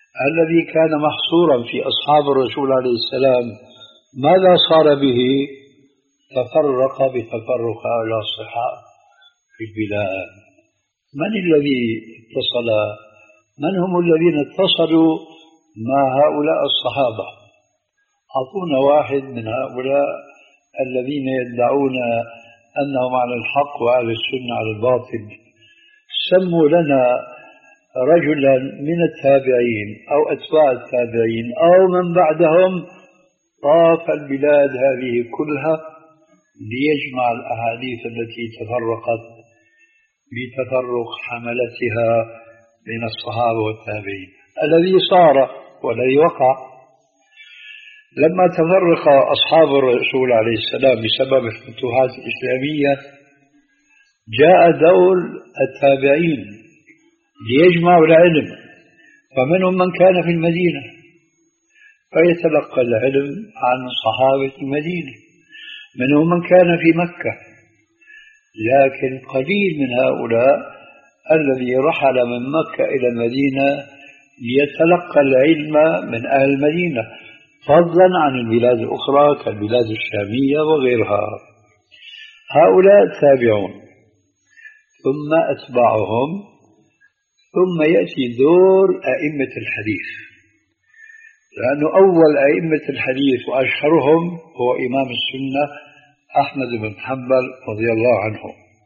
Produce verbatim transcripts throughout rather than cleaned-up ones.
الذي كان محصورا في أصحاب الرسول عليه السلام ماذا صار به؟ تفرق بتفرق هؤلاء الصحابة في البلاد. من الذي اتصل؟ من هم الذين اتصلوا مع هؤلاء الصحابة؟ أعطونا واحد من هؤلاء الذين يدعون أنهم على الحق وأهل السنة على الباطل. سموا لنا رجلا من التابعين أو أتباع التابعين أو من بعدهم طاف البلاد هذه كلها ليجمع الأحاديث التي تفرقت بتفرق حملتها بين الصحابة والتابعين. الذي صار والذي وقع لما تفرق أصحاب الرسول عليه السلام بسبب الفتوحات الإسلامية، جاء دور التابعين ليجمعوا العلم، فمنهم من كان في المدينة فيتلقى العلم عن صحابة المدينة، منهم من كان في مكة، لكن قليل من هؤلاء الذي رحل من مكة إلى المدينة ليتلقى العلم من أهل المدينة، فضلا عن البلاد الأخرى كالبلاد الشامية وغيرها. هؤلاء تابعون، ثم أتباعهم، ثم يأتي دور أئمة الحديث، لأنه أول أئمة الحديث وأشهرهم هو إمام السنة أحمد بن حنبل رضي الله عنه.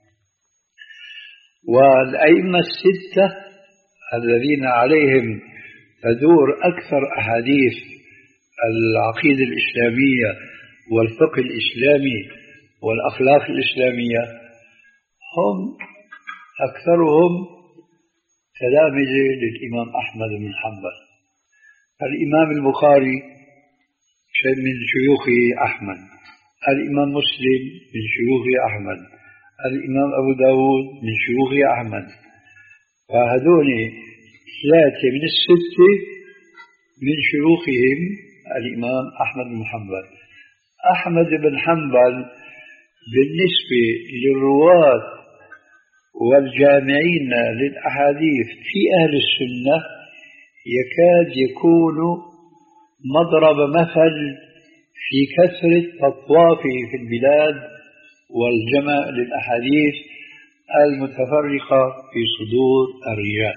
والأئمة الستة الذين عليهم تدور أكثر أحاديث العقيدة الإسلامية والفقه الإسلامي والأخلاق الإسلامية هم أكثرهم تلامذة للإمام أحمد بن حنبل. الإمام البخاري من شيوخ أحمد، الإمام مسلم من شيوخ أحمد، الإمام أبو داود من شيوخ أحمد. فهذول ثلاثة من الستة من شيوخهم الإمام أحمد بن حنبل. أحمد بن حنبل بالنسبة للرواة والجامعين للأحاديث في أهل السنة يكاد يكون مضرب مثل في كثرة أطوافه في البلاد والجمع للأحاديث المتفرقة في صدور الرجال.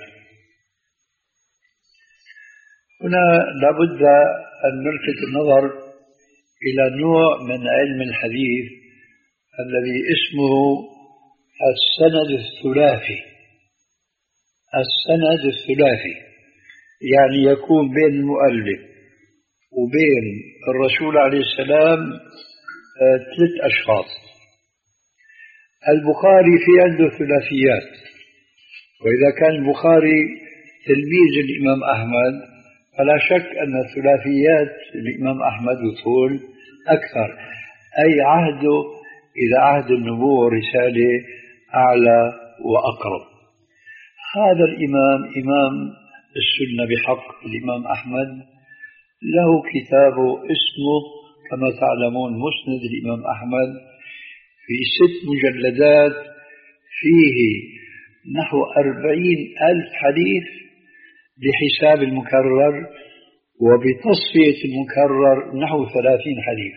هنا لابد أن نلفت النظر إلى نوع من علم الحديث الذي اسمه السند الثلاثي. السند الثلاثي يعني يكون بين المؤلف وبين الرسول عليه السلام ثلاث أشخاص. البخاري في عنده ثلاثيات، وإذا كان البخاري تلميذ الإمام أحمد فلا شك أن ثلاثيات الإمام أحمد وطول أكثر، أي عهده إذا عهد النبوة والرسالة أعلى وأقرب. هذا الإمام إمام السنة بحق الإمام أحمد له كتابه اسمه كما تعلمون مسند الإمام أحمد في ست مجلدات، فيه نحو أربعين ألف حديث بحساب المكرر، وبتصفية المكرر نحو ثلاثين حديث،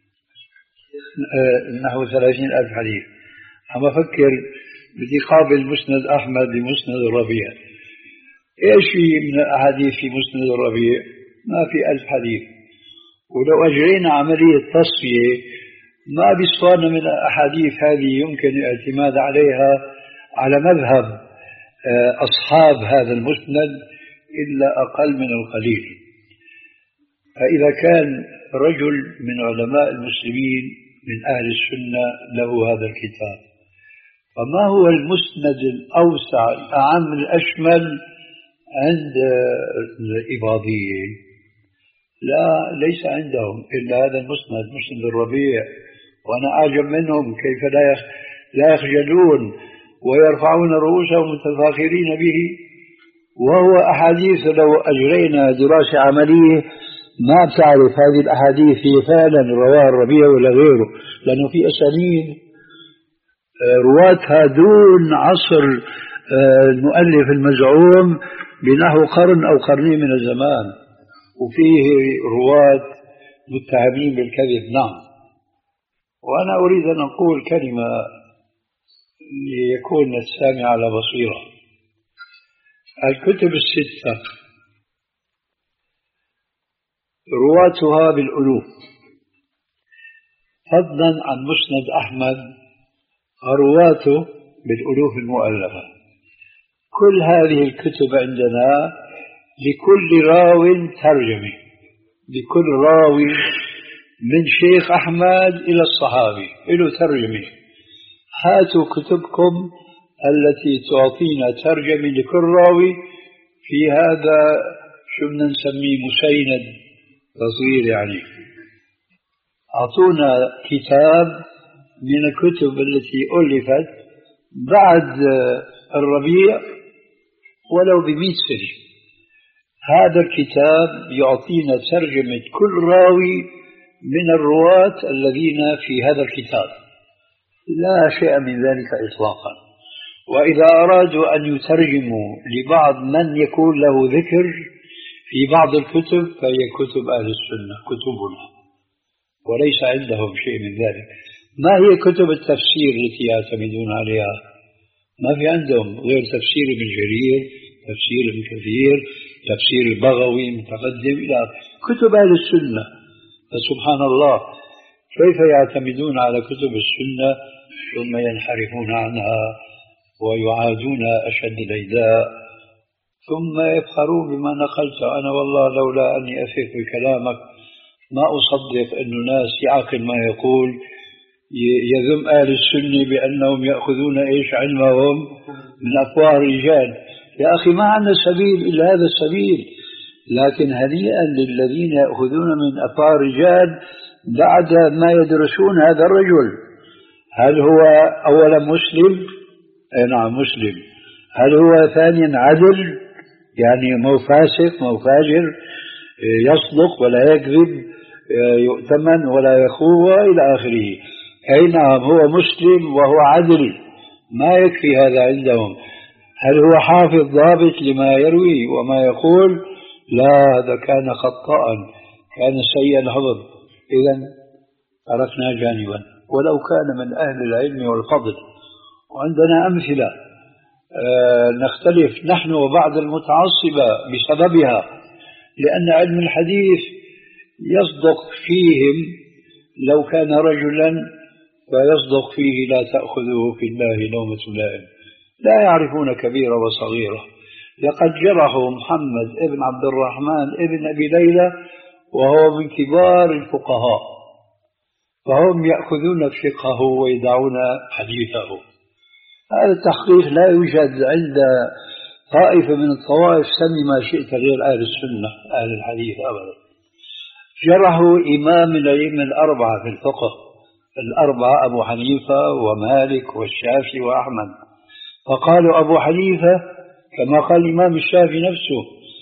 نحو ثلاثين ألف حديث. أما أفكر بدي قابل مسند أحمد بمسند الربيع، إيش من الأحاديث في مسند الربيع؟ ما في ألف حديث. ولو أجرينا عملية تصفية ما بيصفانا من الأحاديث هذه يمكن الاعتماد عليها على مذهب أصحاب هذا المسند إلا أقل من القليل. فإذا كان رجل من علماء المسلمين من أهل السنة له هذا الكتاب، فما هو المسند الأوسع الأعم الأشمل عند الإباضية؟ لا، ليس عندهم إلا هذا المسند مسند الربيع. وأنا أعجب منهم كيف لا لا يخجلون ويرفعون رؤوسهم متفاخرين به، وهو أحاديث لو أجرينا دراسة عملية ما بتعرف هذه الأحاديث هي فعلا رواه الربيع ولا غيره، لأنه في أسانيد رواتها دون عصر المؤلف المزعوم بنحو قرن أو قرنين من الزمان، وفيه رواة متهمين بالكذب. نعم. وأنا أريد أن أقول كلمة ليكون السامع على بصيرة. الكتب الستة رواتها بالألوف، فضلا عن مسند أحمد رواته بالألوف المؤلفة. كل هذه الكتب عندنا لكل راو ترجمة، لكل راوي من شيخ أحمد إلى الصحابي له ترجمة. هاتوا كتبكم التي تعطينا ترجمة لكل راوي في هذا شو بدنا نسميه مسيند تصغير، يعني أعطونا كتاب من الكتب التي ألفت بعد الربيع ولو بمئة سنة. هذا الكتاب يعطينا ترجمة كل راوي من الرواة الذين في هذا الكتاب، لا شيء من ذلك إطلاقا. وإذا أرادوا أن يترجموا لبعض من يكون له ذكر في بعض الكتب فهي كتب أهل السنة، كتبنا، وليس عندهم شيء من ذلك. ما هي كتب التفسير التي يعتمدون عليها؟ ما في عندهم غير تفسير ابن جرير، تفسير ابن كثير، تفسير البغوي متقدم إلى كتب أهل السنة. فسبحان الله، كيف يعتمدون على كتب السنة ثم ينحرفون عنها ويعادون أشد العداء، ثم يفخرون بما نقلت. أنا والله لولا أني أثق بكلامك ما أصدق أن الناس يعقل ما يقول، يذم أهل السنة بأنهم يأخذون إيش علمهم من أفواه الرجال. يا أخي ما عندنا سبيل إلا هذا السبيل، لكن هنيئا للذين يأخذون من أفواه الرجال بعد ما يدرسون هذا الرجل. هل هو أولا مسلم؟ أي نعم مسلم. هل هو ثانيا عدل؟ يعني مو فاسق مو فاجر، يصدق ولا يكذب، يؤتمن ولا يخون إلى آخره. أي نعم هو مسلم وهو عدل، ما يكفي هذا عندهم. هل هو حافظ ضابط لما يروي وما يقول؟ لا، هذا كان خطاء، كان سيء الحفظ. إذن تركنا جانبا، ولو كان من أهل العلم والفضل. وعندنا أمثلة أه نختلف نحن وبعض المتعصبة بسببها، لأن علم الحديث يصدق فيهم لو كان رجلا فيصدق فيه لا تأخذه في الله لومة لائم، لا يعرفون كبيرة وصغيرة. لقد جرحوا محمد ابن عبد الرحمن ابن أبي ليلى وهو من كبار الفقهاء، فهم يأخذون فقهه ويدعون حديثه. هذا التحقيق لا يوجد عند طائفة من الطوائف، سمي ما شئت غير أهل السنة أهل الحديث أبدا. جرحوا إمام من الأئمة الأربعة في الفقه، الأربعة أبو حنيفة ومالك والشافعي وأحمد، فقالوا أبو حنيفة كما قال الإمام الشافعي نفسه: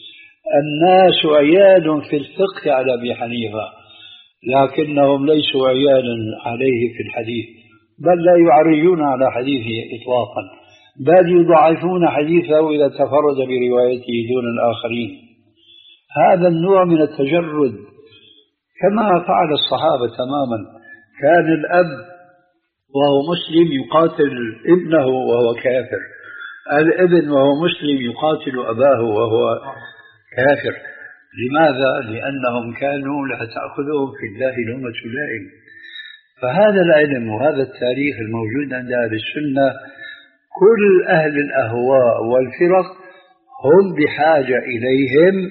الناس عيال في الفقه على أبي حنيفة، لكنهم ليسوا عيالا عليه في الحديث، بل لا يعرجون على حديثه إطلاقا، بل يضعفون حديثه إذا تفرد بروايته دون الآخرين. هذا النوع من التجرد كما فعل الصحابة تماما. كان الأب وهو مسلم يقاتل ابنه وهو كافر، الابن وهو مسلم يقاتل أباه وهو كافر. لماذا؟ لأنهم كانوا لا تأخذهم في الله لومة لائم. فهذا العلم وهذا التاريخ الموجود عند أهل السنة، كل أهل الأهواء والفرق هم بحاجة إليهم،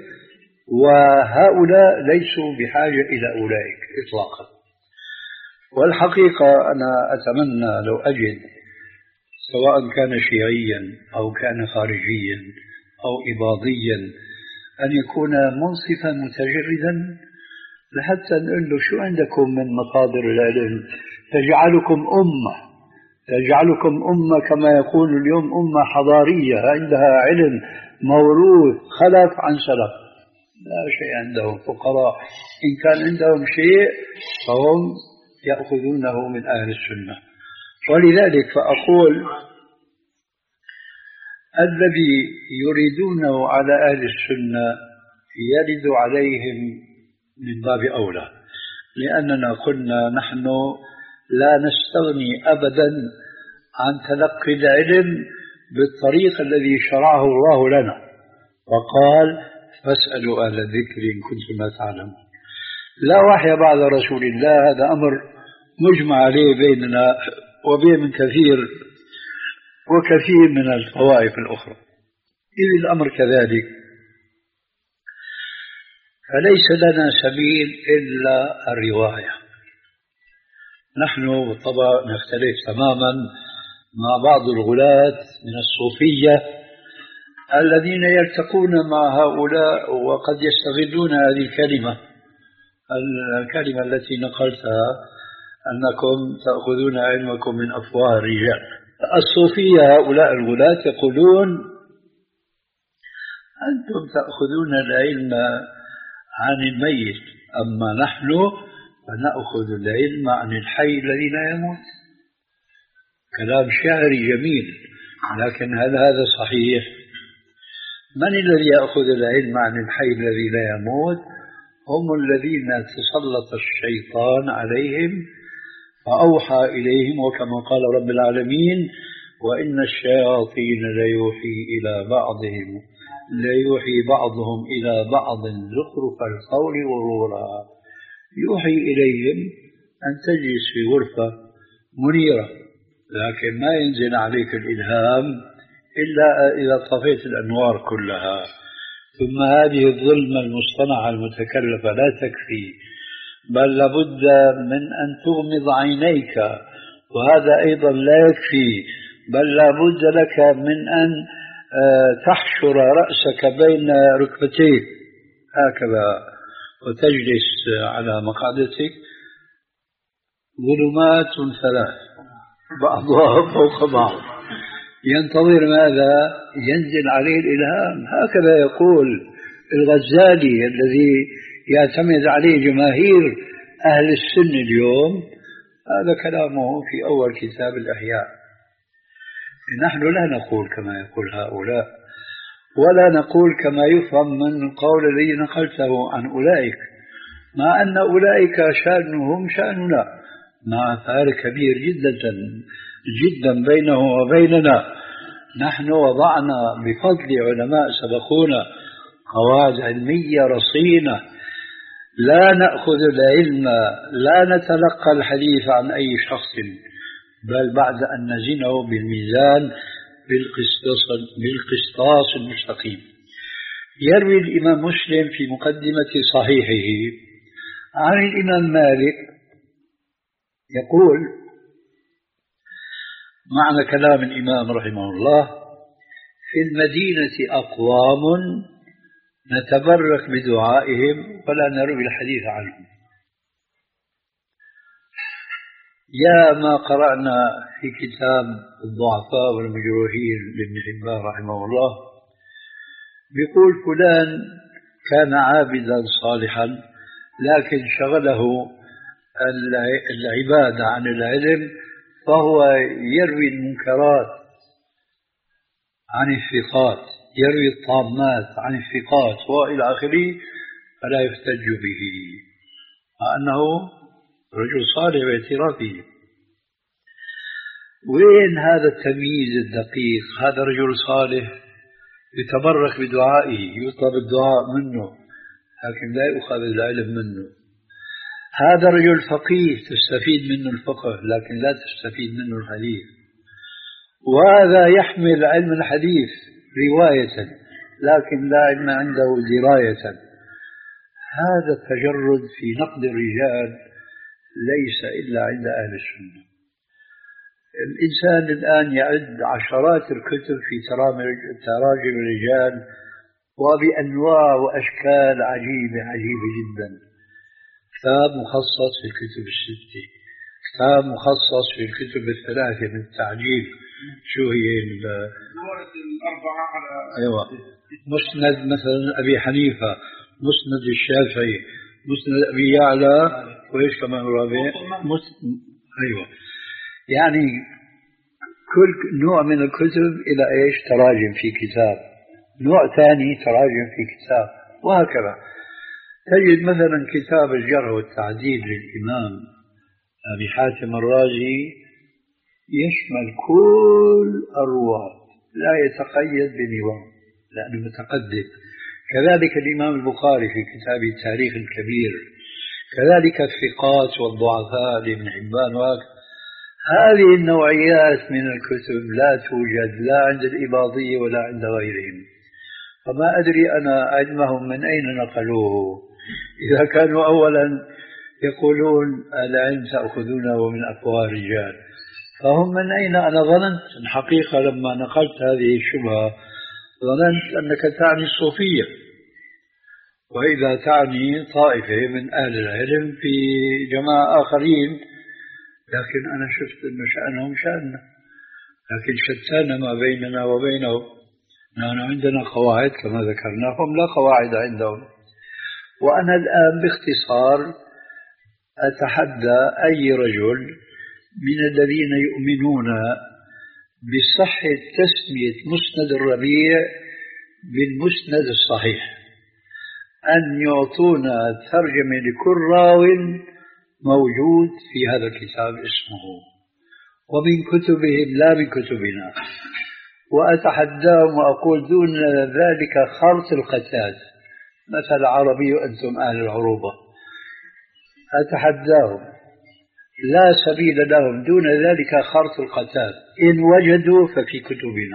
وهؤلاء ليسوا بحاجة إلى أولئك إطلاقا. والحقيقة أنا أتمنى لو أجد سواء كان شيعيا أو كان خارجيا أو إباضيا أن يكون منصفا متجردا، لحتى نقول له شو عندكم من مصادر العلم تجعلكم أمة تجعلكم أمة كما يقول اليوم أمة حضارية عندها علم موروث خلف عن سلف. لا شيء عندهم، فقراء. إن كان عندهم شيء فهم يأخذونه من أهل السنة. ولذلك فأقول الذي يريدونه على أهل السنة يرد عليهم من باب أولى، لأننا قلنا نحن لا نستغني أبدا عن تلقي العلم بالطريق الذي شرعه الله لنا، وقال فاسألوا أهل الذكر إن كنتم لا تعلمون. لا وحي بعد رسول الله، هذا أمر مجمع عليه بيننا وبين من كثير وكثير من الطوائف الأخرى. إذ الأمر كذلك فليس لنا سبيل إلا الرواية. نحن بالطبع نختلف تماما مع بعض الغلاة من الصوفية الذين يلتقون مع هؤلاء وقد يستغلون هذه الكلمة الكلمة التي نقلتها أنكم تأخذون علمكم من أفواه الرجال. الصوفية هؤلاء الغلاة يقولون أنتم تأخذون العلم عن الميت، أما نحن فنأخذ العلم عن الحي الذي لا يموت. كلام شعري جميل، لكن هل هذا صحيح؟ من الذي يأخذ العلم عن الحي الذي لا يموت؟ هم الذين تسلط الشيطان عليهم فأوحى إليهم، وكما قال رب العالمين وإن الشياطين ليوحي إلى بعضهم ليوحي بعضهم إلى بعض زخرف القول غرورا. يوحي إليهم أن تجلس في غرفة منيرة، لكن ما ينزل عليك الإلهام إلا إذا طفيت الأنوار كلها. ثم هذه الظلمة المصطنعة المتكلفة لا تكفي، بل لابد من أن تغمض عينيك، وهذا أيضا لا يكفي، بل لابد لك من أن تحشر رأسك بين ركبتيك هكذا وتجلس على مقعدتك. ظلمات ثلاث بعضها فوق بعض، ينتظر ماذا؟ ينزل عليه الإلهام. هكذا يقول الغزالي الذي يعتمد عليه جماهير أهل السنة اليوم، هذا كلامه في أول كتاب الأحياء. نحن لا نقول كما يقول هؤلاء، ولا نقول كما يفهم من القول الذي نقلته عن أولئك، مع أن أولئك شأنهم شأننا، مع فارق كبير جدا جدا بينه وبيننا. نحن وضعنا بفضل علماء سبقونا قواعد علمية رصينة، لا نأخذ العلم، لا نتلقى الحديث عن أي شخص، بل بعد أن نزنه بالميزان بالقسطاس بالقسطاس المستقيم. يروي الإمام مسلم في مقدمة صحيحه عن الإمام مالك يقول معنى كلام الإمام رحمه الله: في المدينة أقوام نتبرك بدعائهم ولا نروي الحديث عنهم. يا ما قرأنا في كتاب الضعفاء والمجروحين لابن حبان رحمه الله، بيقول فلان كان عابدا صالحا لكن شغله العبادة عن العلم، فهو يروي المنكرات عن الثقات، يروي الطامات عن الثقات وإلى آخره، فلا يحتج به مع أنه رجل صالح باعترافه. وين هذا التمييز الدقيق؟ هذا رجل صالح يتبرك بدعائه، يطلب الدعاء منه، لكن لا يؤخذ العلم منه. هذا رجل فقيه تستفيد منه الفقه، لكن لا تستفيد منه الحديث. وهذا يحمل علم الحديث رواية لكن لا علم عنده دراية. هذا التجرد في نقد الرجال ليس إلا عند أهل السنة. الإنسان الآن يعد عشرات الكتب في تراجم الرجال وبأنواع وأشكال عجيبة عجيبة جدا. كتاب مخصص في الكتب الستة، كتاب مخصص في الكتب الثلاثة من التعجيل، شو هي الأربعة على أيوة، مسند مثلا أبي حنيفة، مسند الشافعي، مسند أبي يعلى، وإيش كمان رابع؟ أيوة. يعني كل نوع من الكتب إلى إيش تراجم في كتاب، نوع ثاني تراجم في كتاب، وهكذا. تجد مثلا كتاب الجرح والتعديل للإمام أبي حاتم الرازي يشمل كل الرواة، لا يتقيد بنظام لأنه متقدم. كذلك الإمام البخاري في كتابه التاريخ الكبير، كذلك الثقات والضعفاء لابن حبان. وهكذا هذه النوعيات من الكتب لا توجد لا عند الإباضية ولا عند غيرهم. فما أدري أنا علمهم من أين نقلوه، إذا كانوا أولا يقولون العلم تأخذونه من أفواه الرجال، فهم من أين؟ أنا ظننت الحقيقة لما نقلت هذه الشبهة ظننت أنك تعني الصوفية، وإذا تعني طائفة من أهل العلم في جماعة آخرين، لكن أنا شفت أن شأنهم شأننا، لكن شتان ما بيننا وبينهم. نحن عندنا قواعد كما ذكرنا، هم لا قواعد عندهم. وأنا الآن باختصار أتحدى أي رجل من الذين يؤمنون بصحة تسمية مسند الربيع بالمسند الصحيح أن يعطونا ترجمة لكل راو موجود في هذا الكتاب اسمه، ومن كتبهم لا من كتبنا. وأتحداهم وأقول دون ذلك خرط القتاد، مثل عربي وأنتم أهل العروبة، أتحداهم لا سبيل لهم دون ذلك خرط القتاد، إن وجدوا ففي كتبنا.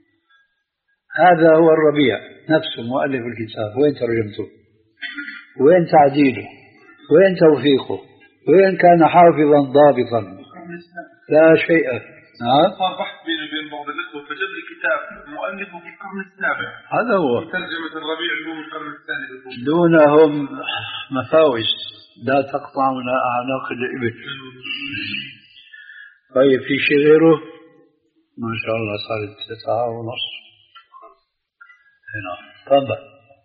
هذا هو الربيع نفسه مؤلف الكتاب، وين ترجمته؟ وين تعديله؟ وين توثيقه؟ وين كان حافظا ضابطا؟ لا شيء. نعم. صار بحث بيني وبين بعض الأخوة فجاب لي كتاب مؤلفه في القرن السابع، هذا هو ترجمة الربيع اللي هو من القرن الثاني. دونهم مفاوز لا تقطعنا أعناق الإبل. طيب في شيء غيره؟ ما شاء الله صارت تسعة ونص. هنا تفضل.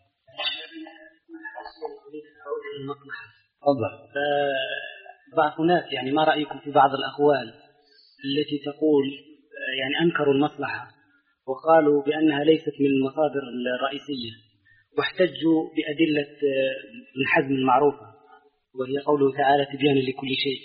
تفضل. بعض الناس يعني ما رأيكم في بعض الأقوال التي تقول يعني أنكروا المصلحة وقالوا بأنها ليست من المصادر الرئيسية، واحتجوا بأدلة ابن حزم المعروفة وهي قوله تعالى تبيانا لكل شيء،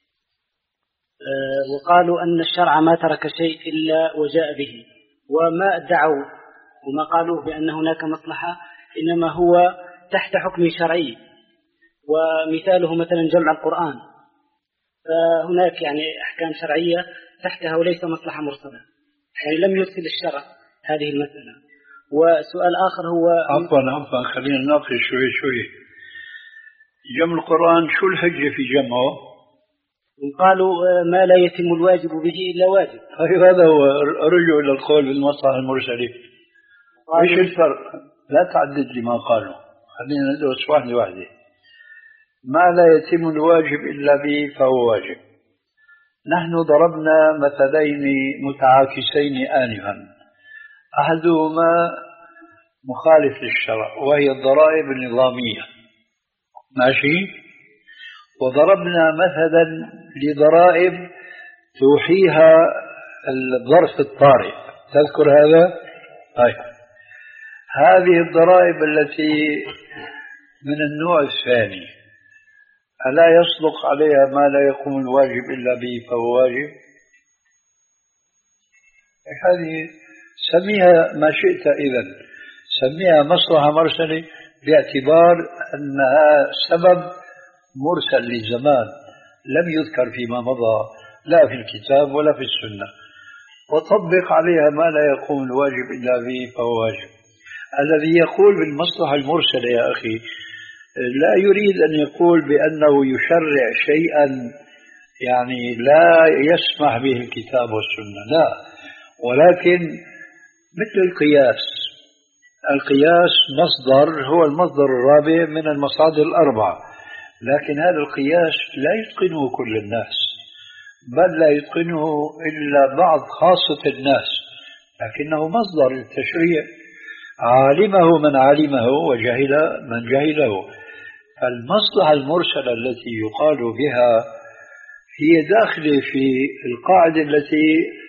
وقالوا أن الشرع ما ترك شيء إلا وجاء به، وما ادعوا وما قالوا بأن هناك مصلحة إنما هو تحت حكم شرعي، ومثاله مثلا جمع القرآن، فهناك يعني أحكام شرعية تحتها وليس مصلحة مرسلة، يعني لم يرسل الشرع هذه المسألة. وسؤال آخر هو عفوا عفوا خلينا نناقش شوي شوي. جمع القرآن شو الحجة في جمعه؟ قالوا ما لا يتم الواجب به إلا واجب. طيب هذا هو رجعوا إلى القول بالمصلحة المرسلة. ايش الفرق؟ لا تعدد لي ما قالوا، خلينا ندرس واحدة واحدة. ما لا يتم الواجب إلا به فهو واجب. نحن ضربنا مثلين متعاكسين آنفا، أحدهما مخالف للشرع وهي الضرائب النظامية، ماشي؟ وضربنا مثلا لضرائب توحيها الظرف الطارئ، تذكر هذا؟ طيب هذه الضرائب التي من النوع الثاني ألا يصدق عليها ما لا يقوم الواجب إلا به فهو واجب؟ هذه سميها ما شئت، إذن سميها مصلحة مرسلة باعتبار أنها سبب مرسل للزمان لم يذكر فيما مضى لا في الكتاب ولا في السنة، وطبق عليها ما لا يقوم الواجب إلا به فهو واجب. الذي يقول بالمصلحة المرسلة يا أخي لا يريد أن يقول بأنه يشرع شيئا يعني لا يسمح به الكتاب والسنة، لا، ولكن مثل القياس. القياس مصدر هو المصدر الرابع من المصادر الأربعة، لكن هذا القياس لا يتقنه كل الناس، بل لا يتقنه إلا بعض خاصة الناس، لكنه مصدر للتشريع، عالمه من علمه وجهل من جهله. فالمصلحة المرسلة التي يقال بها هي داخلة في القاعدة التي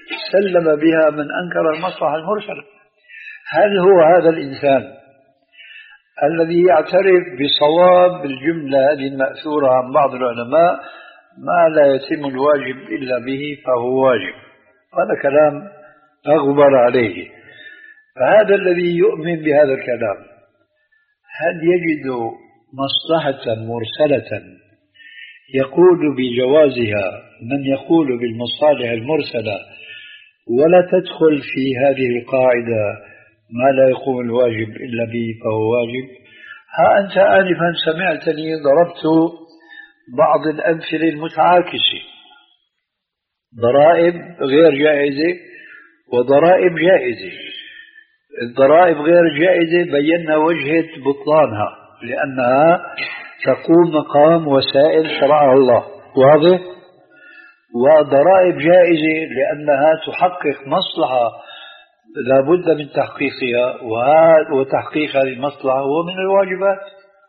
سلم بها من أنكر المصلحة المرسلة. هل هو هذا الإنسان الذي يعترف بصواب الجملة هذه المأثورة عن بعض العلماء ما لا يتم الواجب إلا به فهو واجب؟ هذا كلام أغبر عليه. فهذا الذي يؤمن بهذا الكلام هل يجد مصلحة مرسلة يقول بجوازها من يقول بالمصالح المرسلة ولا تدخل في هذه القاعدة ما لا يقوم الواجب إلا به فهو واجب؟ ها أنت آنفا سمعتني ضربت بعض الأمثلة المتعاكسة، ضرائب غير جائزة وضرائب جائزة. الضرائب غير جائزة بينا وجهة بطلانها لأنها تقوم مقام وسائل شرعها الله، واضح؟ وضرائب جائزة لأنها تحقق مصلحة لا بد من تحقيقها، وتحقيق هذه المصلحة هو من الواجبات.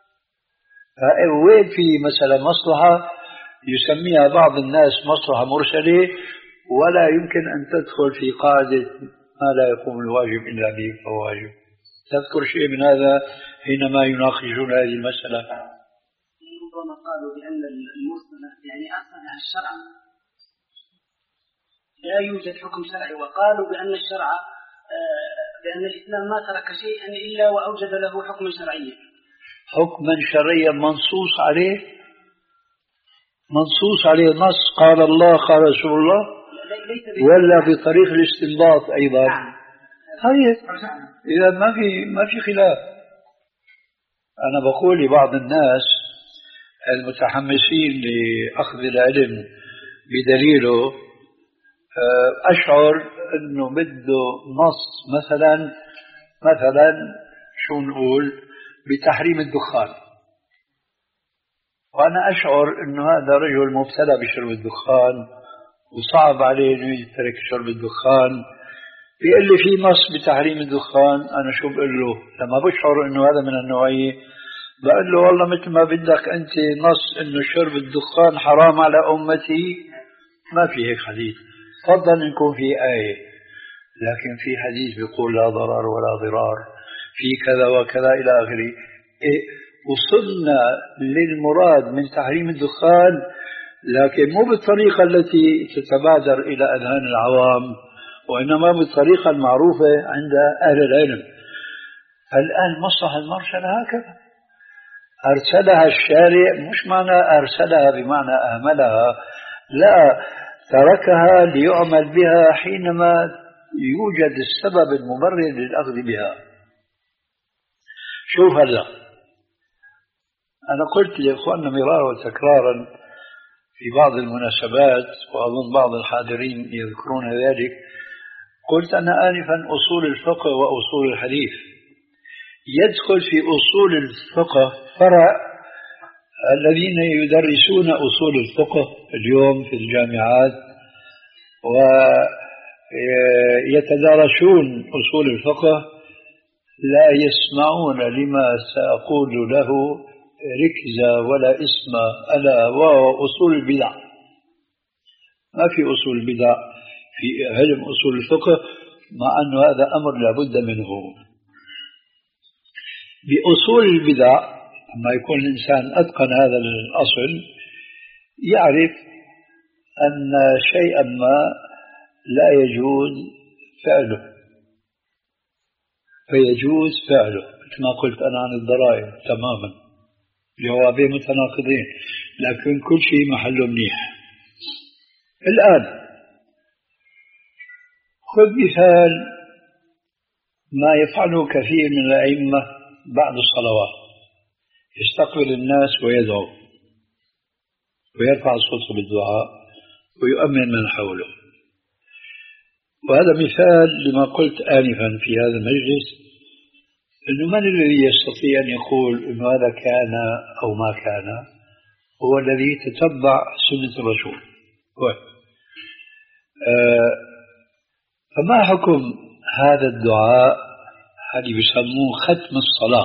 وين في مثلا مصلحة يسميها بعض الناس مصلحة مرسلة ولا يمكن أن تدخل في قاعدة ما لا يقوم الواجب إلا به فهو واجب؟ تذكر شيء من هذا حينما يناقشون هذه المسألة؟ ربما قالوا بأن المرسلة يعني أصلها الشرع لا يوجد حكم شرعي، وقالوا بأن الشرع بأن الإسلام ما ترك شيئا إلا وأوجد له حكما شرعيا. حكما شرعيا منصوص عليه، منصوص عليه نص قال الله قال رسول الله، ولا بطريق الاستنباط أيضا؟ طيب إذا ما في ما في خلاف. أنا بقول لبعض الناس المتحمسين لأخذ العلم بدليله أشعر أنه بده نص مثلا مثلا شو نقول بتحريم الدخان، وأنا أشعر أنه هذا رجل مبتلى بشرب الدخان وصعب عليه أنه يترك شرب الدخان، بيقول لي في نص بتحريم الدخان. أنا شو بقول له لما بشعر أنه هذا من النوعية؟ بقول له والله مثل ما بدك أنت نص أنه شرب الدخان حرام على أمتي، ما في هيك حديث. تفضل نكون في آية، لكن في حديث بيقول لا ضرر ولا ضرار في كذا وكذا إلى آخره. إيه وصلنا للمراد من تحريم الدخان، لكن مو بالطريقة التي تتبادر إلى أذهان العوام، وإنما بالطريقة المعروفة عند أهل العلم. الآن المصلحة المرسلة هكذا أرسلها الشارع، مش معنى أرسلها بمعنى أهملها، لا، تركها ليعمل بها حينما يوجد السبب المبرر للأخذ بها. شوف هلا، أنا قلت لإخواننا مرارا وتكرارا في بعض المناسبات، وأظن بعض الحاضرين يذكرون ذلك، قلت أنا آنفا أصول الفقه وأصول الحديث. يدخل في أصول الفقه فرع الذين يدرسون أصول الفقه اليوم في الجامعات ويتدارسون أصول الفقه، لا يسمعون لما سأقول له ركزة ولا اسم، ألا وهو أصول البدع. ما في أصول البدع في علم أصول الفقه، مع أن هذا أمر لابد منه. بأصول البدع لما يكون الإنسان أتقن هذا الأصل يعرف أن شيئا ما لا يجوز فعله فيجوز فعله، مثل ما قلت أنا عن الضرائب تماما، جوابين متناقضين لكن كل شيء محله منيح. الآن خذ مثال ما يفعله كثير من الأئمة بعد الصلوات، يستقبل الناس ويدعو ويرفع صوته بالدعاء ويؤمن من حوله. وهذا مثال لما قلت آنفا في هذا المجلس، أنه من الذي يستطيع أن يقول أنه هذا كان أو ما كان؟ هو الذي تتبع سنة الرسول. آه فما حكم هذا الدعاء الذي يسموه ختم الصلاة؟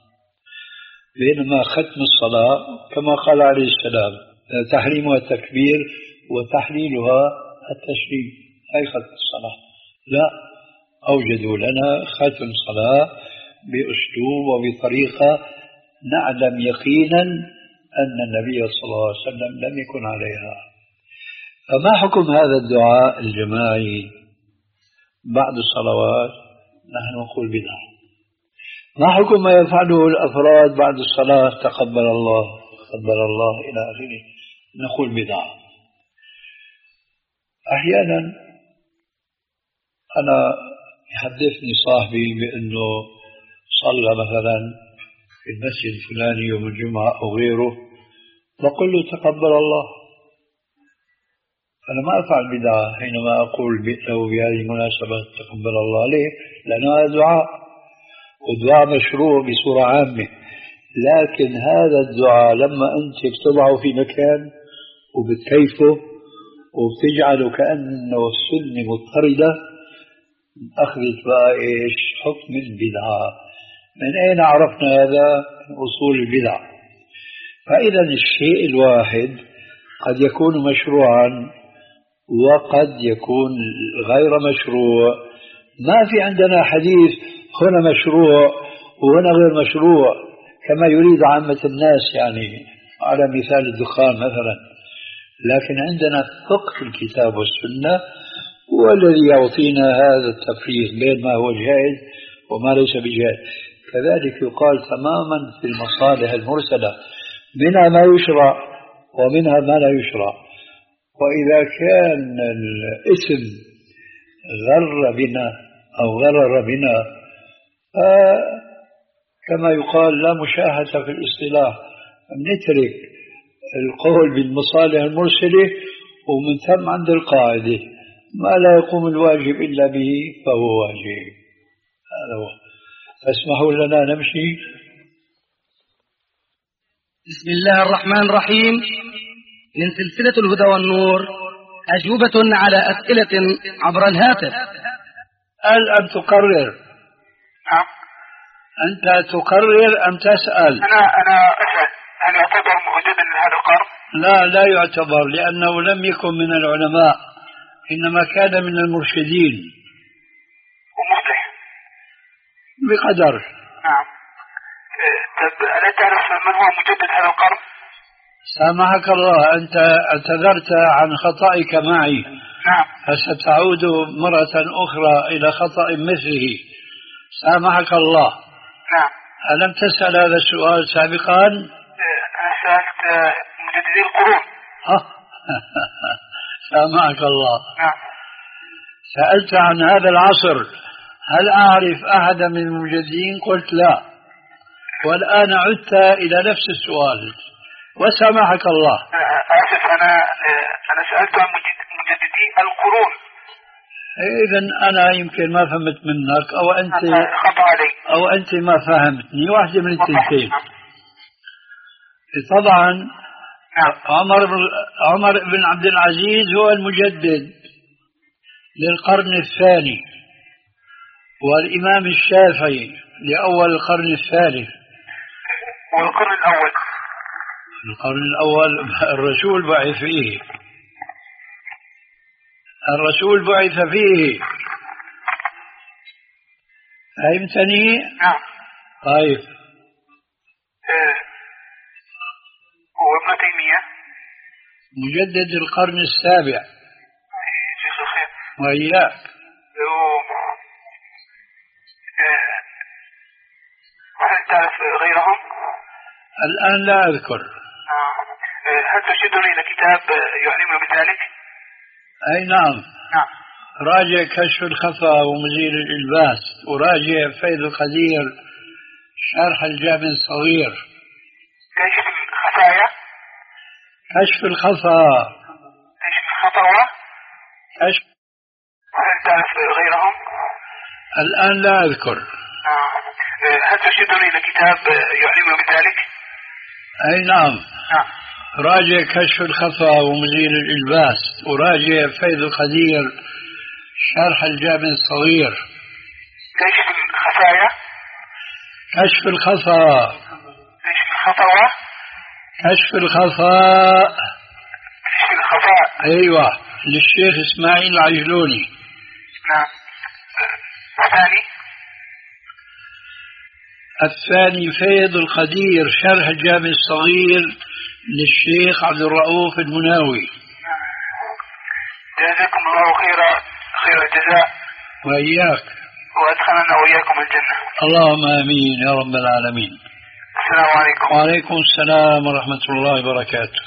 بينما ختم الصلاة كما قال عليه السلام تحريمها التكبير وتحليلها التسليم، هي ختم الصلاة. لا، أوجدوا لنا ختم صلاة بأسلوب وبطريقة نعلم يقينا أن النبي صلى الله عليه وسلم لم يكن عليها. فما حكم هذا الدعاء الجماعي بعد الصلوات؟ نحن نقول بدعة. ما حكم ما يفعله الأفراد بعد الصلاة؟ تقبل الله تقبل الله إلى آخره، نقول بدعة. أحيانا أنا يحدثني صاحبي بأنه صلى مثلا في المسجد الفلاني يوم الجمعة أو غيره، بقول له تقبل الله. أنا ما أفعل بدعة حينما أقول له بهذه المناسبة تقبل الله. ليه؟ لأن هذا دعاء، والدعاء مشروع بصورة عامة. لكن هذا الدعاء لما أنت بتضعه في مكان وبتكيفه وبتجعله كأنه السنة مضطردة، أخذت بقى إيش حكم البدعة. من أين عرفنا هذا؟ من أصول البدع. فإذا الشيء الواحد قد يكون مشروعا وقد يكون غير مشروع. ما في عندنا حديث هنا مشروع وهنا غير مشروع كما يريد عامة الناس، يعني على مثال الدخان مثلا. لكن عندنا فقه الكتاب والسنة هو الذي يعطينا هذا التفريق بين ما هو جائز وما ليس بجائز. كذلك يقال تماما في المصالح المرسلة، منها ما يشرع ومنها ما لا يشرع. وإذا كان الاسم غر بنا أو غرر بنا، كما يقال لا مشاهدة في الاصطلاح، نترك القول بالمصالح المرسلة ومن ثم عند القاعدة ما لا يقوم الواجب إلا به فهو واجب. هذا هو. فاسمحوا لنا نمشي. بسم الله الرحمن الرحيم. من سلسلة الهدى والنور، أجوبة على أسئلة عبر الهاتف. هل أن تقرر؟ نعم. أنت تقرر أم تسأل؟ أنا أنا أسأل. هل يعتبر موجودا هذا القرض؟ لا، لا يعتبر، لأنه لم يكن من العلماء، إنما كان من المرشدين ومصلح بقدر. نعم. طب ألا تعرف من هو مجدد هذا القرض؟ سامحك الله، أنت اعتذرت عن خطأك معي. نعم. فستعود مرة أخرى إلى خطأ مثله. سامحك الله. نعم. ألم تسأل هذا السؤال سابقا؟ أنا سألت مجددي القرون. سامحك الله. نعم. سألت عن هذا العصر، هل أعرف أحدا من المجددين؟ قلت لا. والآن عدت إلى نفس السؤال وسامحك الله. آسف، أنا أنا سألت عن مجددي القرون. إذن أنا يمكن ما فهمت منك، أو أنت خطأ علي، أو أنت ما فهمتني، واحدة من التنتين. طبعا عمر عمر بن عبد العزيز هو المجدد للقرن الثاني، والإمام الشافعي لأول القرن الثالث. والقرن الأول القرن الأول الرسول بعث فيه الرسول بعث فيه فهمتني؟ نعم. طيب. وابن تيمية مجدد القرن السابع. جزاك الخير. وإياك. وهل تعرف غيرهم؟ الآن لا أذكر. هل ترشدني إلى كتاب يعلمني بذلك؟ أي نعم. نعم. راجع كشف الخفا ومزيل الإلباس، وراجع فيض القدير شرح الجامع الصغير. كشف الخفايا. كشف الخفا. كشف الخطوة. كشف. هل تعرف غيرهم؟ الآن لا أذكر. هل ترشدني إلى كتاب يعلمني بذلك؟ أي نعم. نعم. راجع كشف الخفا ومزيل الإلباس، وراجع فيض القدير شرح الجامع الصغير. كشف الخفايا. كشف الخفا. كشف الخطوة. كشف الخفاء. كشف الخفاء. أيوة. للشيخ إسماعيل العجلوني. نعم. والثاني الثاني فيض القدير شرح الجامع الصغير للشيخ عبد الرؤوف المناوي. جزاكم الله خيرا خير الجزاء وإياك، وأدخلنا وإياكم الجنة. اللهم آمين يا رب العالمين. السلام عليكم. وعليكم السلام ورحمة الله وبركاته.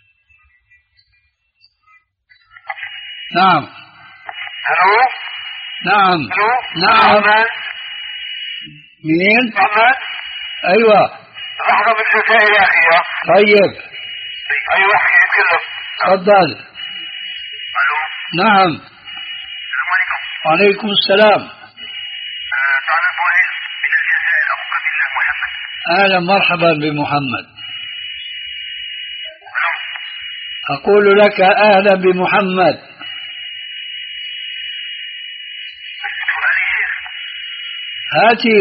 نعم. ألو. نعم. ألو. نعم. محمد. مين؟ محمد. أيوة. لحظة من الجزائر يا أخي. طيب. أيوة أحكي نتكلم. تفضل. ألو. نعم. السلام عليكم. وعليكم السلام. تعال بوعيد من الجزائر أبو قبيلة محمد. أهلا مرحبا بمحمد. ألو. أقول لك أهلا بمحمد. هاته.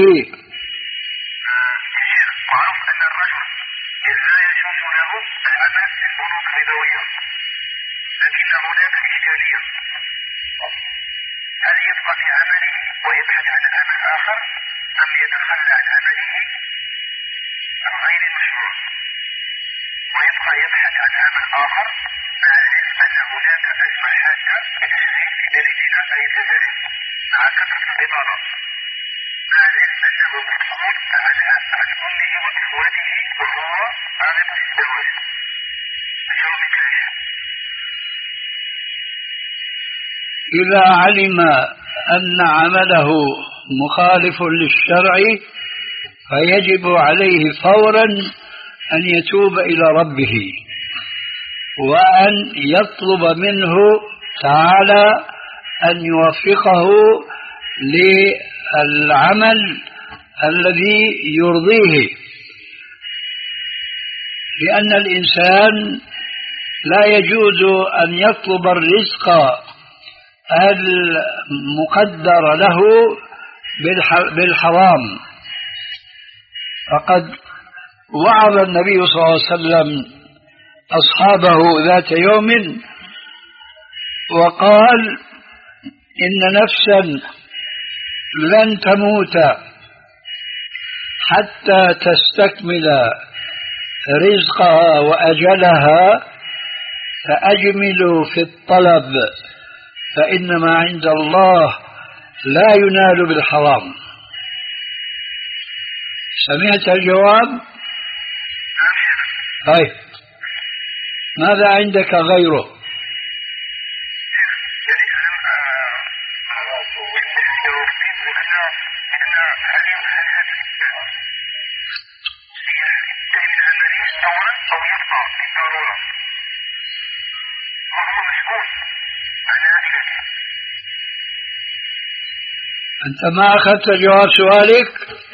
معروف أن الرجل لا يجوز له العمل في البنوك الربوية، لكن هناك إشكالية. هل يبقى في عمله ويبحث عن عمل آخر، أم يتخلى عن عمله غير مشروع ويبقى يبحث عن عمل آخر، مع العلم أن هناك أزمة حادة بتشريع في بلدنا أي الجزائر مع كثرة البطالة، مع العلم أنه مسؤول عن عن أمه وإخوته وهو راغب في الزواج. أجاوبك يا شيخ. إذا علم أن عمله مخالف للشرع فيجب عليه فورا أن يتوب إلى ربه، وأن يطلب منه تعالى أن يوفقه للعمل الذي يرضيه، لأن الإنسان لا يجوز أن يطلب الرزق المقدر له بالحرام. فقد وعظ النبي صلى الله عليه وسلم أصحابه ذات يوم وقال: إن نفسا لن تموت حتى تستكمل رزقها وأجلها، فأجملوا في الطلب فإنما عند الله لا ينال بالحرام. سمعت الجواب؟ طيب، ماذا عندك غيره؟ أنت ما أخذت جواب سؤالك؟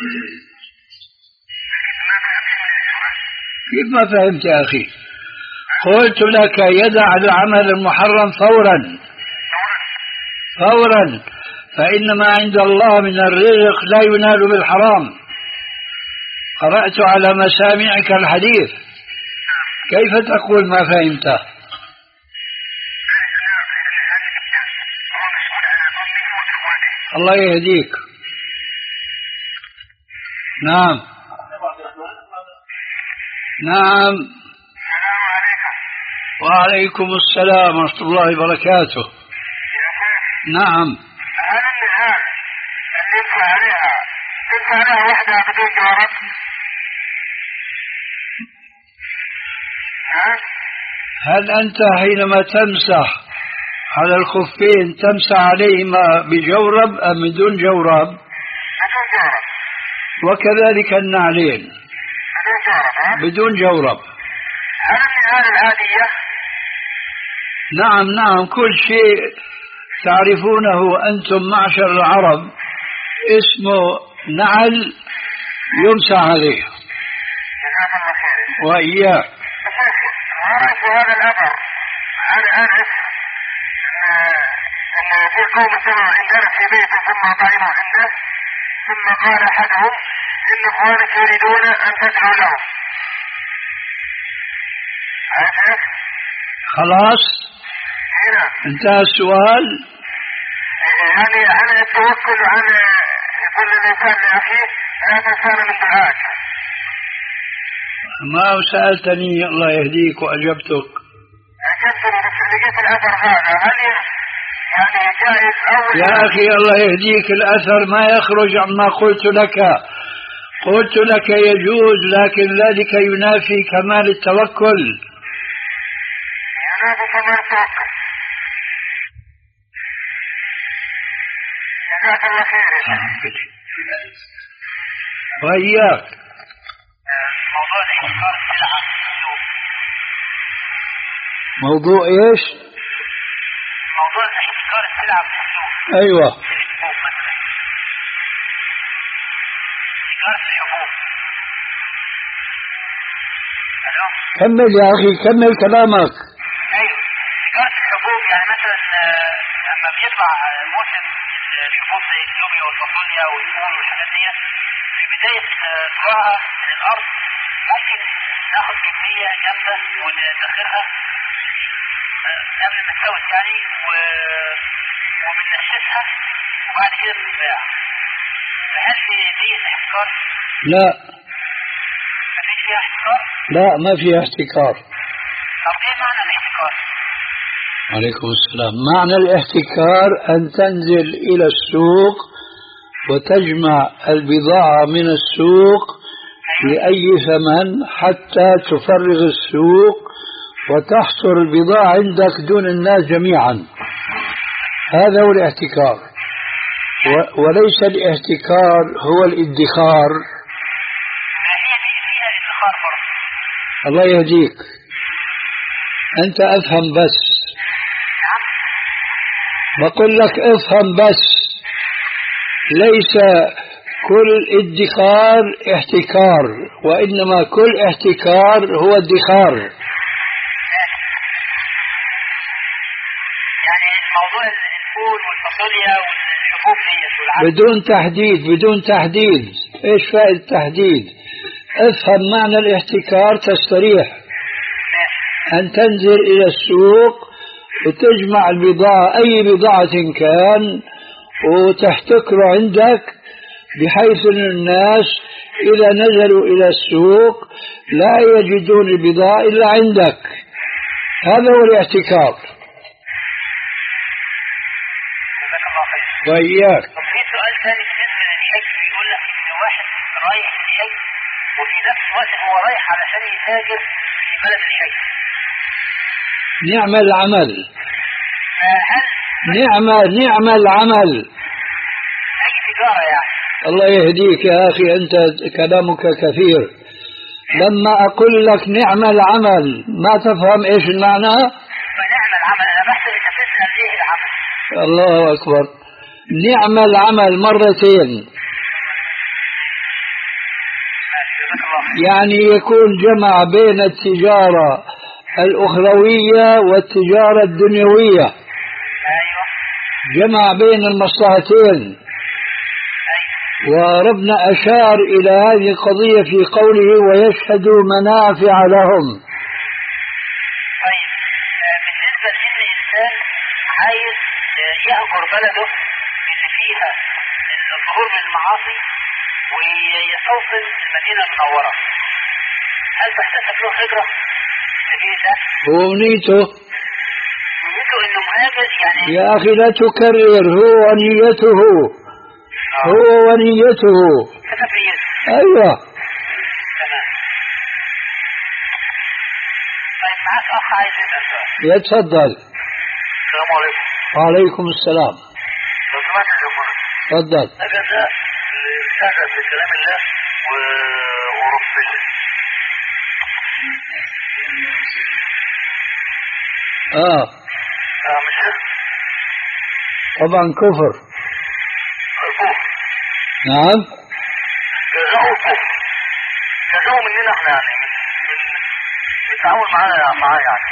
كيف ما فهمت يا أخي؟ قلت لك يدع العمل المحرم فورا فورا، فإنما عند الله من الرزق لا ينال بالحرام. قرأت على مسامعك الحديث، كيف تقول ما فهمته؟ الله يهديك. نعم نعم. السلام عليكم. وعليكم السلام ورحمة الله وبركاته. نعم. هل النهاية اللي يدفع عليها تدفع عليها وحدها بدون جواب؟ ها؟ هل أنت حينما تمسح على الخفين تمسح عليهما بجورب أم بدون جورب؟ بدون جورب. وكذلك النعلين بدون جورب. ها؟ بدون جورب. هل النهاية العادية؟ نعم نعم، كل شيء تعرفونه أنتم معشر العرب اسمه نعل يمسح عليه. جزاك الله خير. وإياك. أعرف هذا الأثر. أنا أعرف أن في قوم سمعوا عندنا في بيته ثم طعموا عنده، ثم قال أحدهم: إن إخوانك يريدون أن تدعوا لهم. عرفت؟ خلاص. هنا انتهى السؤال. يعني عن التوكل عن كل الإنسان لأخيه لا تنسان من دعائك. ما سألتني الله يهديك وأجبتك. أجبتني بس لقيت الأثر هذا هل يعني جائز أو يا أخي الله يهديك الأثر ما يخرج عما قلت لك. قلت لك يجوز لكن ذلك ينافي كمال التوكل. ينافي كمال التوكل. جزاك الله خير. وإياك. موضوع الاحتكار السلعة. موضوع ايش؟ موضوع احتكار السلعة في السوق. ايوه. الحبوب مثلا. احتكار الحبوب. الو. كمل يا اخي كمل كلامك. ايوه احتكار الحبوب يعني مثلا لما بيطلع موسم الحبوب زي اللوبيا والفاصوليا والفول والحاجات دي في بداية طلوعها من الأرض ممكن ناخد كمية جامدة وندخلها قبل ما تسوت يعني و... وبننشفها وبعد كده بنتباع. فهل في دي احتكار؟ لا. ما فيش فيها احتكار؟ لا ما فيها احتكار. طب ايه معنى الاحتكار؟ عليكم السلام. معنى الاحتكار أن تنزل إلى السوق وتجمع البضاعة من السوق لأي ثمن حتى تفرغ السوق وتحصر البضاعة عندك دون الناس جميعا. هذا هو الاحتكار. وليس الاحتكار هو الادخار. هي فيها ادخار برضه. الله يهديك. أنت أفهم بس. بقول لك افهم بس. ليس كل ادخار احتكار وإنما كل احتكار هو ادخار. يعني موضوع الفول والفاصوليا والحبوب دي بدون تحديد بدون تحديد. ايش فائدة التحديد؟ افهم معنى الاحتكار تستريح. أن تنزل إلى السوق وتجمع البضاعة أي بضاعة كان وتحتكر عندك بحيث أن الناس إذا نزلوا إلى السوق لا يجدون البضاعة إلا عندك. هذا هو الاحتكار. وإياك. طب في سؤال ثاني بالنسبة للحج بيقول لك إن واحد رايح الحج وفي نفس الوقت هو رايح علشان يتاجر في بلد الحج. نعم العمل. هل نعم نعم العمل. أي تجارة يعني. الله يهديك يا أخي أنت كلامك كثير. لما أقول لك نعم العمل ما تفهم إيش المعنى؟ نعم العمل أنا بحسب أنت تسأل إيه العمل. الله أكبر. نعم العمل مرتين. يعني يكون جمع بين التجارة الأخروية والتجارة الدنيوية. أيوة. جمع بين المصلحتين. أيوة. وربنا أشار إلى هذه القضية في قوله ويشهدوا منافع لهم. طيب بالنسبة لأن الإنسان عايز يهجر بلده اللي فيها الظهور من المعاصي ويستوطن المدينة المنورة، هل تحتسب له هجرة؟ ونيته نيته انه مهاجر يعني. يا اخي لا تكرر. هو ونيته. آه. هو ونيته. ايوه تمام. طيب معك اخ عايز يسال سؤال. يتفضل. السلام عليكم. وعليكم السلام. لو سمحت يا جماعه. تفضل. اجازه استهزأ بكلام الله ورسوله. اه اه مش طبعا كفر. كفر. نعم. جزاؤه كفر. جزاؤه مننا احنا يعني من من التعامل معاه معاه يعني.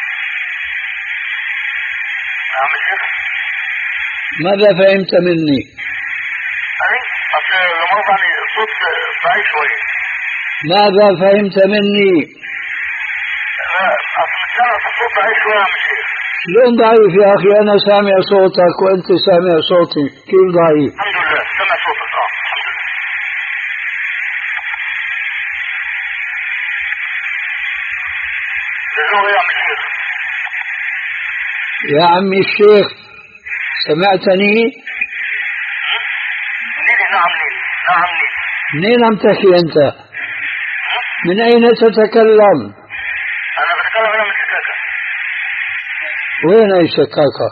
نعم الشيخ. ماذا فهمت مني؟ يعني اصل الموضوع يعني الصوت ضعيف شويه. ماذا فهمت مني؟ لا اصل الصوت ضعيف شويه يا شيخ. شلون ضعيف يا أخي؟ أنا سامع صوتك وأنت سامع صوتي، كيف ضعيف؟ الحمد لله سمع صوتك. اه الحمد لله. باللغة يا عم الشيخ. يا عمي الشيخ سمعتني؟ نيلي نعم نيلي نعم نيلي. منين عم تحكي أنت؟ من أين تتكلم؟ أنا بتكلم أنا من سكاكة. وين أي سكاكة؟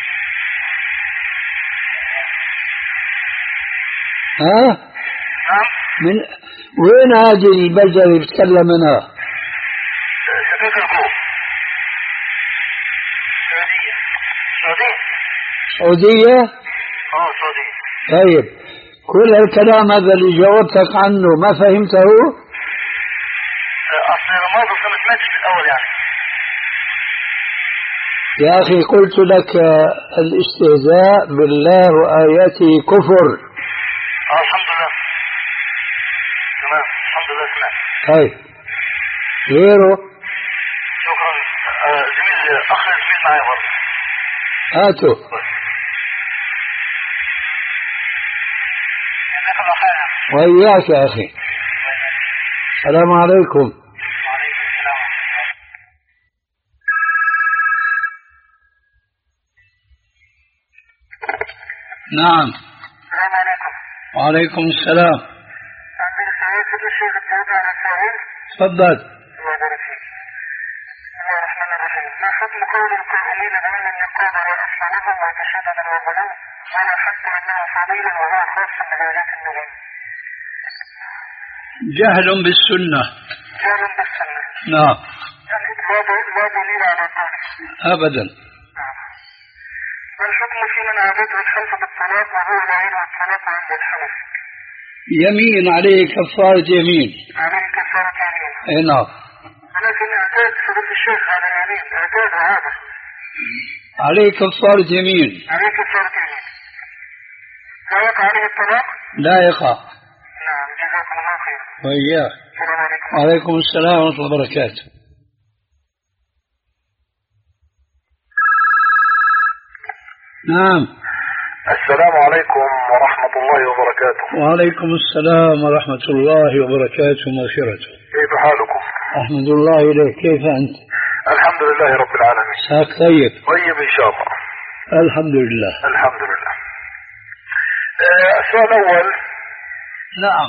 ها؟ نعم. من وين هذه البلدة اللي بتتكلم منها؟ سكاكة الكوب. سعودية. سعودية. سعودية؟ اه سعودية. طيب كل الكلام هذا اللي جاوبتك عنه ما فهمته؟ أصل رمضان ما سمعتش في الأول يعني. يا أخي قلت لك الاستهزاء بالله وآياته كفر. اه الحمد لله. تمام الحمد لله سمعت. طيب غيره؟ شكرا. آه زميل أخ زميل معي برضه. هاتوا. جزاك الله خيرا. وإياك يا أخي. السلام عليكم. وعليكم السلام. نعم. السلام عليكم. وعليكم السلام. عندي سؤال كده الشيخ الجواب على السؤال. تفضل. الله يبارك فيك. بسم الله الرحمن الرحيم. ما حكم قول القائلين بأن النقاب لا أصل له ويتشدد الوضوء ولا حتى أنه فضيل وهو خاص بذلك النظام؟ جهل بالسنة. جهل بالسنة. نعم. يعني لا دليل على ذلك. أبدا. نعم. ما الحكم في من عادته الحلف بالطلاق وهو لا يدعو الطلاق عند الحلف؟ يمين عليه كفارة يمين. عليه كفارة يمين. اي نعم. ولكن اعتاد فضيلة الشيخ على اليمين، اعتاد هذا. عليه كفارة يمين. عليه كفارة يمين. لا يقع عليه الطلاق؟ لا يقع. نعم جزاكم الله خير. وإياك. السلام عليكم. وعليكم السلام ورحمة الله وبركاته. نعم. السلام عليكم ورحمة الله وبركاته. وعليكم السلام ورحمة الله وبركاته ومغفرته. كيف حالكم؟ أحمد الله إليك، كيف أنت؟ الحمد لله رب العالمين. ساك طيب؟ طيب إن شاء الله. الحمد لله. الحمد لله. آه السؤال الأول. نعم.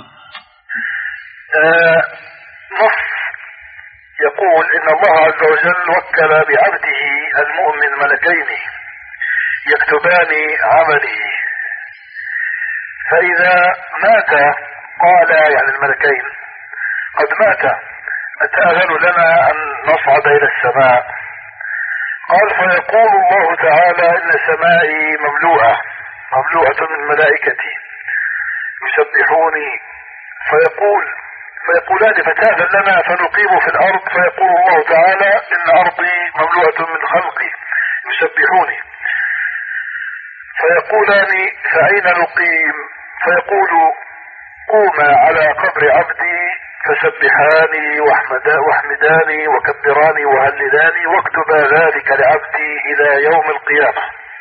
آه نص يقول إن الله عز وجل وكل بعبده المؤمن ملكين يكتبان عمله، فإذا مات قال يعني الملكين قد مات أتأذن لنا أن نصعد إلى السماء؟ قال فيقول الله تعالى إن سمائي مملوءة مملوءة من ملائكتي يسبحوني، فيقول فيقولان فتأذن لنا فنقيم في الأرض، فيقول الله تعالى إن أرضي مملوءة من خلقي يسبحوني، فيقولان فأين نقيم؟ فيقول قوما على قبر عبدي فسبحاني واحمداني وكبراني وهللاني واكتبا ذلك لعبدي إلى يوم القيامة.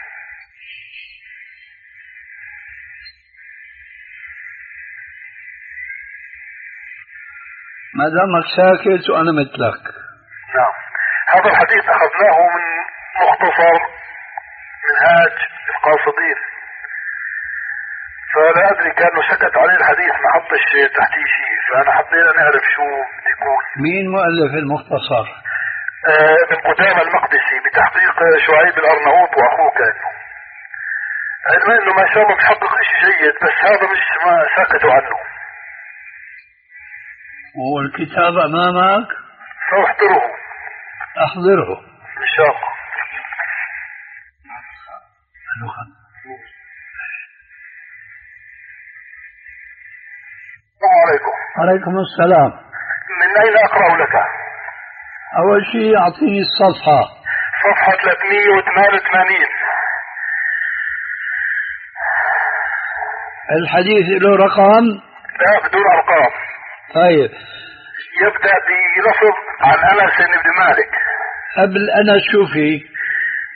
ما دامك ساكت وأنا مثلك. نعم. هذا الحديث أخذناه من مختصر منهاج القاصدين، فلا أدري كأنه سكت عليه الحديث ما حطش تحتيه شيء، فأنا حبينا نعرف شو يقول. مين مؤلف المختصر؟ آه ابن قدامة المقدسي بتحقيق شعيب الأرناؤوط وأخوه كانوا. علما إنه ما شاء الله بيحقق شيء جيد، بس هذا مش ما سكتوا عنه. والكتاب أمامك؟ سأحضره. أحضره إن شاء الله. السلام عليكم. عليكم السلام. من أين أقرأ لك؟ أول شيء أعطيني الصفحة. صفحة ثلاثمئة وثمانية وثمانين. الحديث له رقم؟ لا بدون أرقام. طيب. يبدأ بلفظ عن أنس بن مالك. قبل أنس شو في؟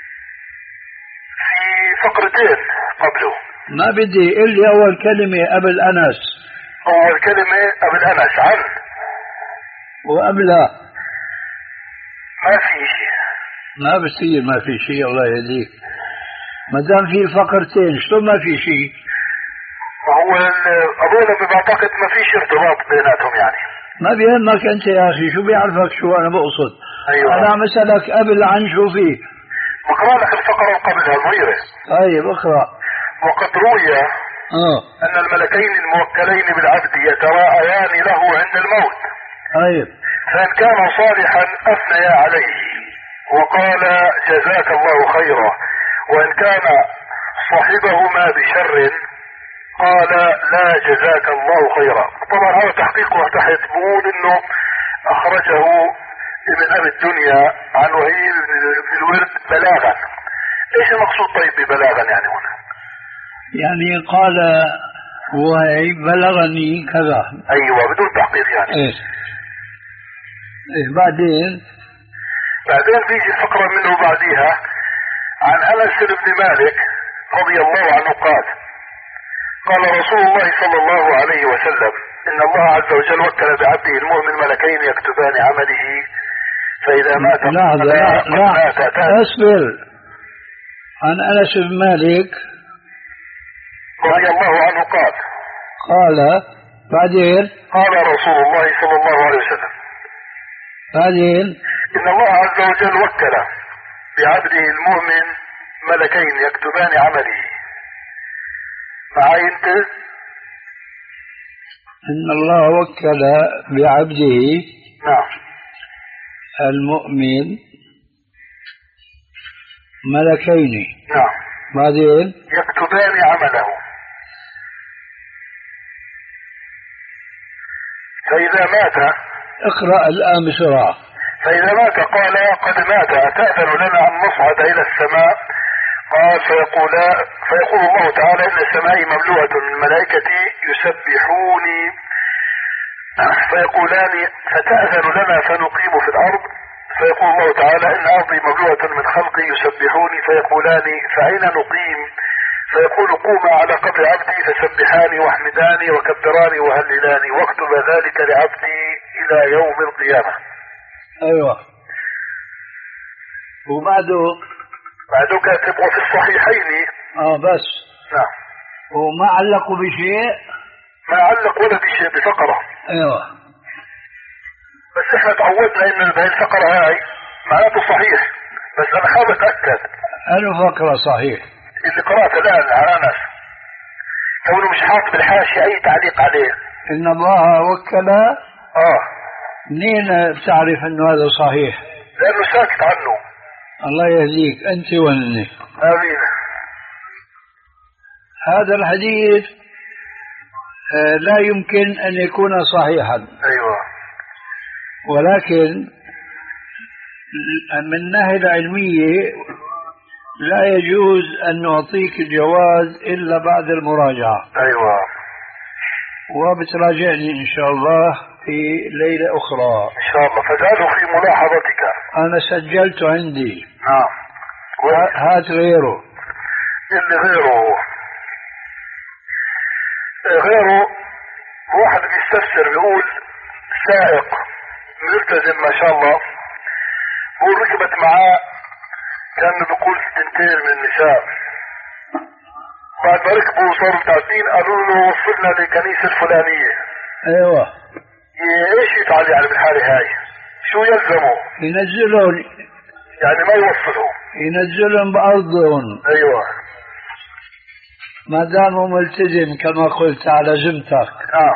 فقرتين قبله. ما بدي قل لي أول كلمة قبل أنس. أول كلمة قبل أنس عن وقبلها ما في شيء. ما بصير ما في شيء الله يهديك. ما دام في فقرتين شلون ما في شيء؟ ما هو أولا بعتقد ما فيش ارتباط بيناتهم يعني. ما بيهمك أنت يا أخي، شو بيعرفك شو أنا بقصد؟ أيوة. أنا عم أسألك قبل عن شو فيه. بقرأ لك الفقرة قبلها صغيرة. طيب اقرأ. وقد روي آه. أن الملكين الموكلين بالعبد يتراءيان له عند الموت. طيب. فإن كان صالحا أثنيا عليه وقال جزاك الله خيرا، وإن كان صاحبهما بشر قال لا جزاك الله خيرا. طبعا هذا تحقيقه تحت بقول انه اخرجه من ابي الدنيا عن وهيب بن الورد بلاغا. ايش المقصود طيب ببلاغا يعني هنا؟ يعني قال وهيب بلغني كذا. ايوه بدون تحقيق يعني. ايش؟ ايه بعدين؟ بعدين بيجي الفقرة منه بعديها عن انس بن مالك رضي الله عنه قال قال رسول الله صلى الله عليه وسلم إن الله عز وجل وكل بعبده المؤمن ملكين يكتبان عمله فإذا مات لا لا لا أصبر. عن أنس بن مالك رضي الله عنه قال قال بعدين قال رسول الله صلى الله عليه وسلم بعدين إن الله عز وجل وكل بعبده المؤمن ملكين يكتبان عمله. معي انت؟ إن الله وكل بعبده نعم المؤمن ملكين. نعم. بعدين يكتبان عمله فإذا مات. اقرأ الآن بسرعة. فإذا مات قال قد مات أتأذن لنا أن نصعد إلى السماء؟ قال فيقول فيقول الله تعالى إن السماء مملوءة من ملائكتي يسبحوني فيقولان فتأذن لنا فنقيم في الأرض. فيقول الله تعالى إن أرضي مملوءة من خلقي يسبحوني فيقولان فأين نقيم؟ فيقول قوما على قبر عبدي فسبحاني واحمداني وكبراني وهللاني واكتب ذلك لعبدي إلى يوم القيامة. أيوة. وبعده بعده كاتب وفي الصحيحين. اه بس. نعم. وما علقوا بشيء؟ ما علق ولا بشيء بفقرة. ايوه. بس احنا تعودنا ان هذه الفقرة هاي معناته صحيح، بس انا حابب اتأكد. أنه فقرة صحيح. اللي قرأت الآن على ناس كونه مش حاط بالحاشية أي تعليق عليه. إن الله وكل. اه. منين بتعرف إنه هذا صحيح؟ لأنه ساكت عنه. الله يهديك أنت وأني. آمين. هذا الحديث آه لا يمكن أن يكون صحيحا. أيوة. ولكن من الناحية العلمية لا يجوز أن نعطيك الجواز إلا بعد المراجعة. أيوة. وبتراجعني إن شاء الله في ليلة أخرى. إن شاء الله. فجعله في ملاحظتك. أنا سجلت عندي. نعم. هات غيره. اللي غيره غيره واحد بيستفسر بيقول سائق ملتزم ما شاء الله، بيقول ركبت معاه كان بيقول سنتين من النساء، بعد ما ركبوا صاروا متعدين قالوا له وصلنا للكنيسة الفلانية. ايوه. ايش يفعل يعني بالحالة هاي؟ شو يلزموا؟ ينزلون يعني ما يوصلوا، ينزلهم بأرضهم. ايوه. ما داموا ملتزم كما قلت على ذمتك. اه.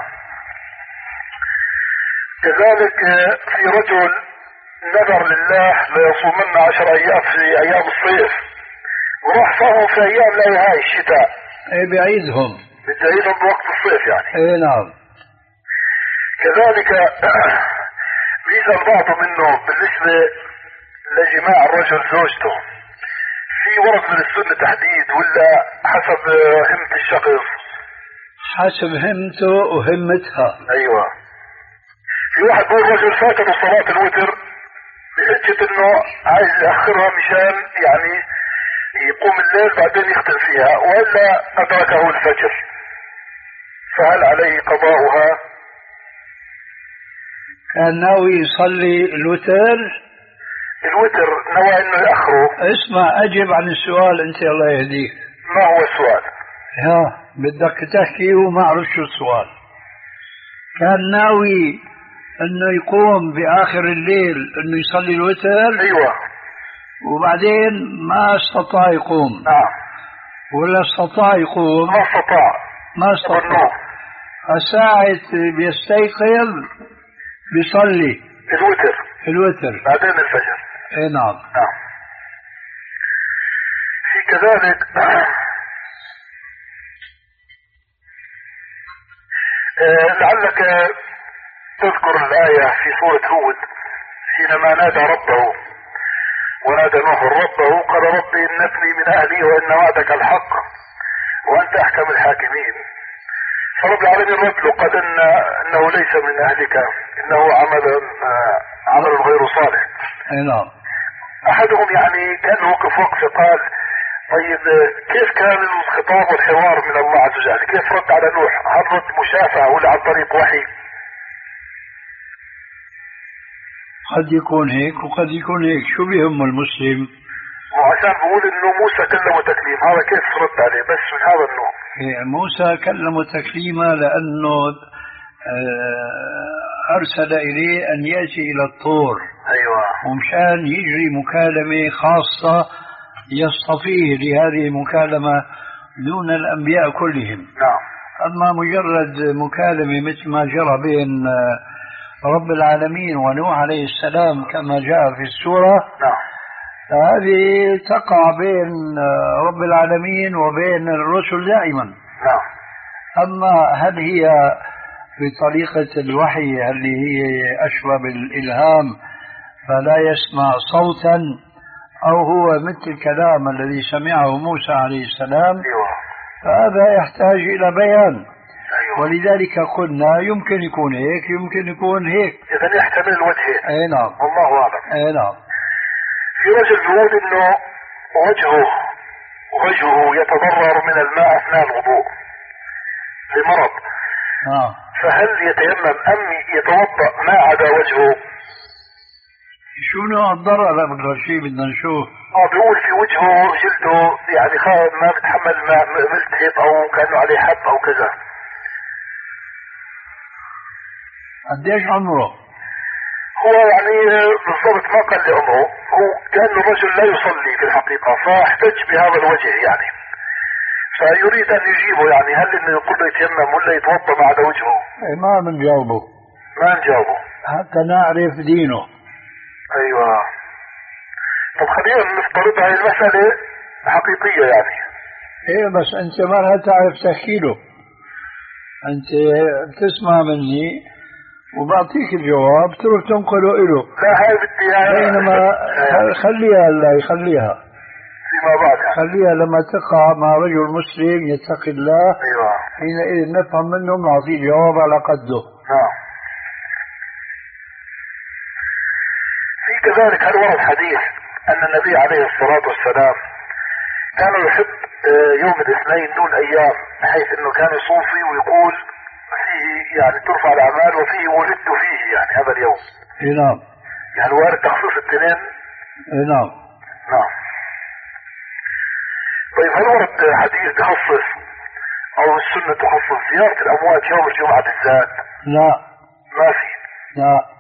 كذلك في رجل نذر لله ليصومن عشر ايام في ايام الصيف، وراح صاموا في ايام لا هاي الشتاء. اي بعيدهم. بتعيدهم بوقت الصيف يعني. اي نعم. كذلك بيسأل البعض منه بالنسبة لجماع الرجل زوجته، في ورد من السنة تحديد ولا حسب همة الشخص؟ حسب همته وهمتها. ايوه. في واحد بيقول رجل فاتته صلاة الوتر بحجة انه عايز يأخرها مشان يعني يقوم الليل بعدين يختم فيها، وإلا أدركه الفجر، فهل عليه قضاؤها؟ كان ناوي يصلي الوتر. الوتر نوى انه يأخره. اسمع، اجب عن السؤال انت الله يهديك. ما هو السؤال؟ ها بدك تحكي وما اعرف شو السؤال. كان ناوي انه يقوم باخر الليل انه يصلي الوتر. ايوه. وبعدين ما استطاع يقوم. نعم. ولا استطاع يقوم. ما استطاع. ما استطاع. فساعة بيستيقظ بيصلي الوتر. الوتر بعدين الفجر. اي نعم. نعم. في كذلك لعلك تذكر الآية في سورة هود حينما نادى ربه، ونادى نوح ربه قال ربي إن ابني من أهلي وإن وعدك الحق وأنت أحكم الحاكمين. فرب العالمين رد له قال إن إنه ليس من أهلك إنه عمل عمل غير صالح. اي نعم. أحدهم يعني كان وقف وقفه قال طيب كيف كان الخطاب والحوار من الله عز وجل؟ كيف رد على نوح؟ هل رد مشافهة ولا عن طريق وحي؟ قد يكون هيك وقد يكون هيك، شو بيهم المسلم؟ وعشان بقول انه موسى كلمه تكليم، هذا كيف رد عليه بس من هذا النوع؟ موسى كلمه تكليما لانه ارسل اليه ان ياتي الى الطور. ايوه. ومشان يجري مكالمه خاصه يصطفيه لهذه المكالمه دون الانبياء كلهم. نعم. اما مجرد مكالمه مثل ما جرى بين رب العالمين ونوح عليه السلام كما جاء في السورة. نعم. هذه تقع بين رب العالمين وبين الرسل دائما. نعم. أما هل هي بطريقة الوحي اللي هي أشبه بالإلهام فلا يسمع صوتا، أو هو مثل الكلام الذي سمعه موسى عليه السلام؟ أيوة. فهذا يحتاج إلى بيان. أيوة. ولذلك قلنا يمكن يكون هيك يمكن يكون هيك. إذا يحتمل الوجهين. أي نعم. والله أعلم. أي نعم. في رجل بيقول إنه وجهه وجهه يتضرر من الماء أثناء الوضوء لمرض. آه. فهل يتيمم أم يتوضأ ما عدا وجهه؟ شو نوع الضرر أكثر شيء بدنا نشوف؟ اه بيقول في وجهه جلده يعني ما بتحمل ما ملتهب او كانه عليه حب او كذا. قديش عمره؟ هو يعني بالضبط ما قال لي عمره، هو كان الرجل لا يصلي في الحقيقة فاحتج بهذا الوجه يعني، فيريد ان يجيبه يعني هل انه يقول له يتيمم ولا يتوضا ما عدا وجهه؟ اي ما بنجاوبه. ما نجاوبه حتى نعرف دينه. ايوه. طب خلينا نفترض هاي المسألة حقيقية يعني. ايه بس انت ما رح تعرف تحكي له، انت بتسمع مني وبعطيك الجواب تروح تنقله له. لا هاي بدي بينما خليها لا يخليها فيما بعد يعني. خليها لما تقع مع رجل مسلم يتقي الله. ايوه. حينئذ نفهم منه نعطيه جواب على قده. نعم. في كذلك هل ورد حديث أن النبي عليه الصلاة والسلام كان يحب يوم الاثنين دون أيام، بحيث أنه كان يصوم فيه ويقول فيه يعني ترفع الأعمال وفيه ولدت فيه يعني هذا اليوم. اي نعم. يعني وارد تخصيص الاثنين. اي نعم. نعم. طيب هل ورد حديث تخصص أو السنة تخصص زيارة الأموات يوم الجمعة بالذات؟ لا. ما في. لا.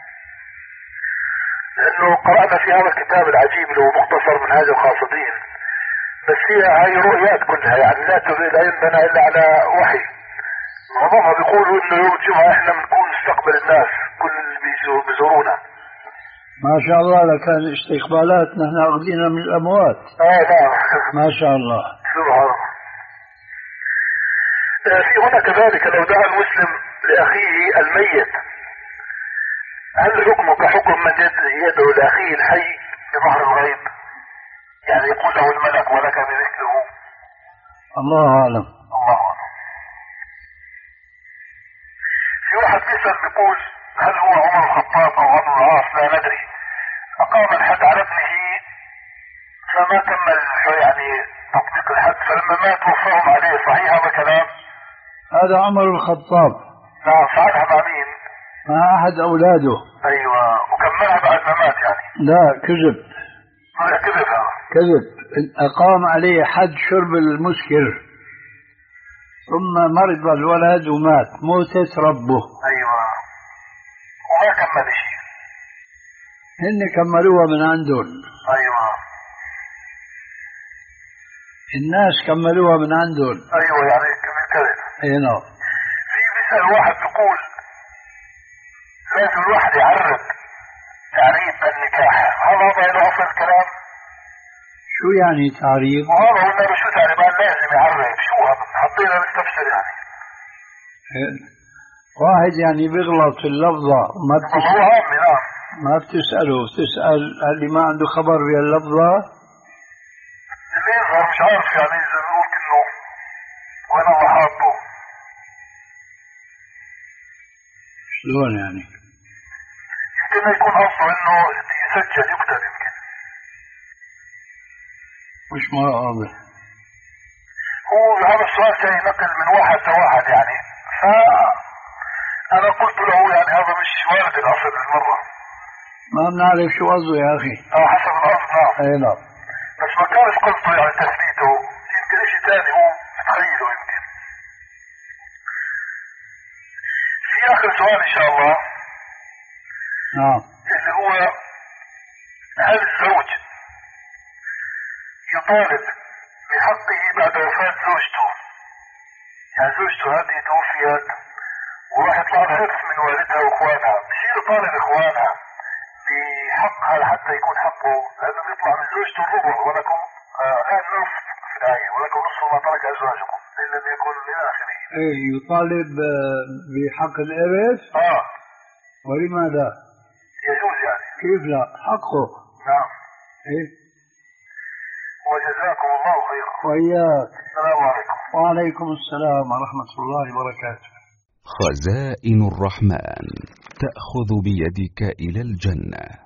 لأنه قرأنا في هذا الكتاب العجيب اللي هو مختصر منهاج القاصدين، بس فيها هاي رؤيات كلها يعني لا لا ينبنى إلا على وحي. معظمها بيقولوا إنه يوم الجمعة إحنا بنكون نستقبل الناس كل اللي بيزورونا. ما شاء الله لكان استقبالات نحن أخذنا من الأموات. آه نعم. ما شاء الله. سبحان الله. في هنا كذلك لو دعا المسلم لأخيه الميت هل حكمه كحكم من يدعو لأخيه الحي بظهر الغيب؟ يعني يقول له الملك ولك بمثله. الله أعلم. الله أعلم. في واحد بيسأل بيقول هل هو عمر الخطاب أو عمرو العاص لا ندري أقام الحد على ابنه ف ما كمل يعني تطبيق الحد، فلما مات وفرهم عليه، صحيح هذا كلام؟ هذا عمر الخطاب. نعم. فعلها مع مين؟ مع أحد أولاده. أيوة. وكملها بعد ما مات يعني؟ لا، كذب. هذا كذب. هذا كذب. أقام عليه حد شرب المسكر، ثم مرض الولد ومات موتة ربه. أيوة. وما كمل شيء. هن كملوها من عندهم. أيوة. الناس كملوها من عندهم. أيوة يعني كذب. أي نعم. في بيسأل واحد بيقول لازم الواحد يعرب تعريب النكاح، هل هذا له أصل كلام؟ شو يعني تعريب؟ وهذا قلنا له شو تعريب؟ قال لازم يعرب. شو هذا؟ حطينا نستفسر يعني. واحد يعني بيغلط في اللفظة ما بتسأل. هو عامي. نعم. ما بتسأله، بتسأل اللي ما عنده خبر بهاللفظة. اللي يظهر مش عارف يعني إذا بيقول إنه وين الله حاطه. شلون يعني؟ يمكن يكون قصده إنه يسجل يكتب يمكن. مش ما واضح. هو هذا السؤال جاي نقل من واحد لواحد يعني، فأنا قلت له يعني هذا مش وارد الأصل بالمرة. ما بنعرف شو قصده يا أخي. اه حسب القصد. نعم. أي نعم. بس ما كانش قصده يعني تثبيته، يمكن شيء ثاني هو بتخيله يمكن. في آخر سؤال إن شاء الله. نعم. اللي هو هل الزوج يطالب بحقه بعد وفاة زوجته؟ يعني زوجته هذه توفيت وراح يطلع لها إرث من والدها وإخوانها، بصير يطالب إخوانها بحقها لحتى يكون حقه، لأنه بيطلع من زوجته الربع، ولكم الآن نصف في الآية، ولكم نصف ما ترك أزواجكم إن لم يكن إلى آخره. إيه يطالب بحق الإرث؟ آه. ولماذا؟ يجوز يعني. كيف لا؟ حقه. نعم. إيه. وجزاكم الله خيرا. وإياك. السلام عليكم. وعليكم السلام ورحمة الله وبركاته. خزائن الرحمن تأخذ بيدك إلى الجنة.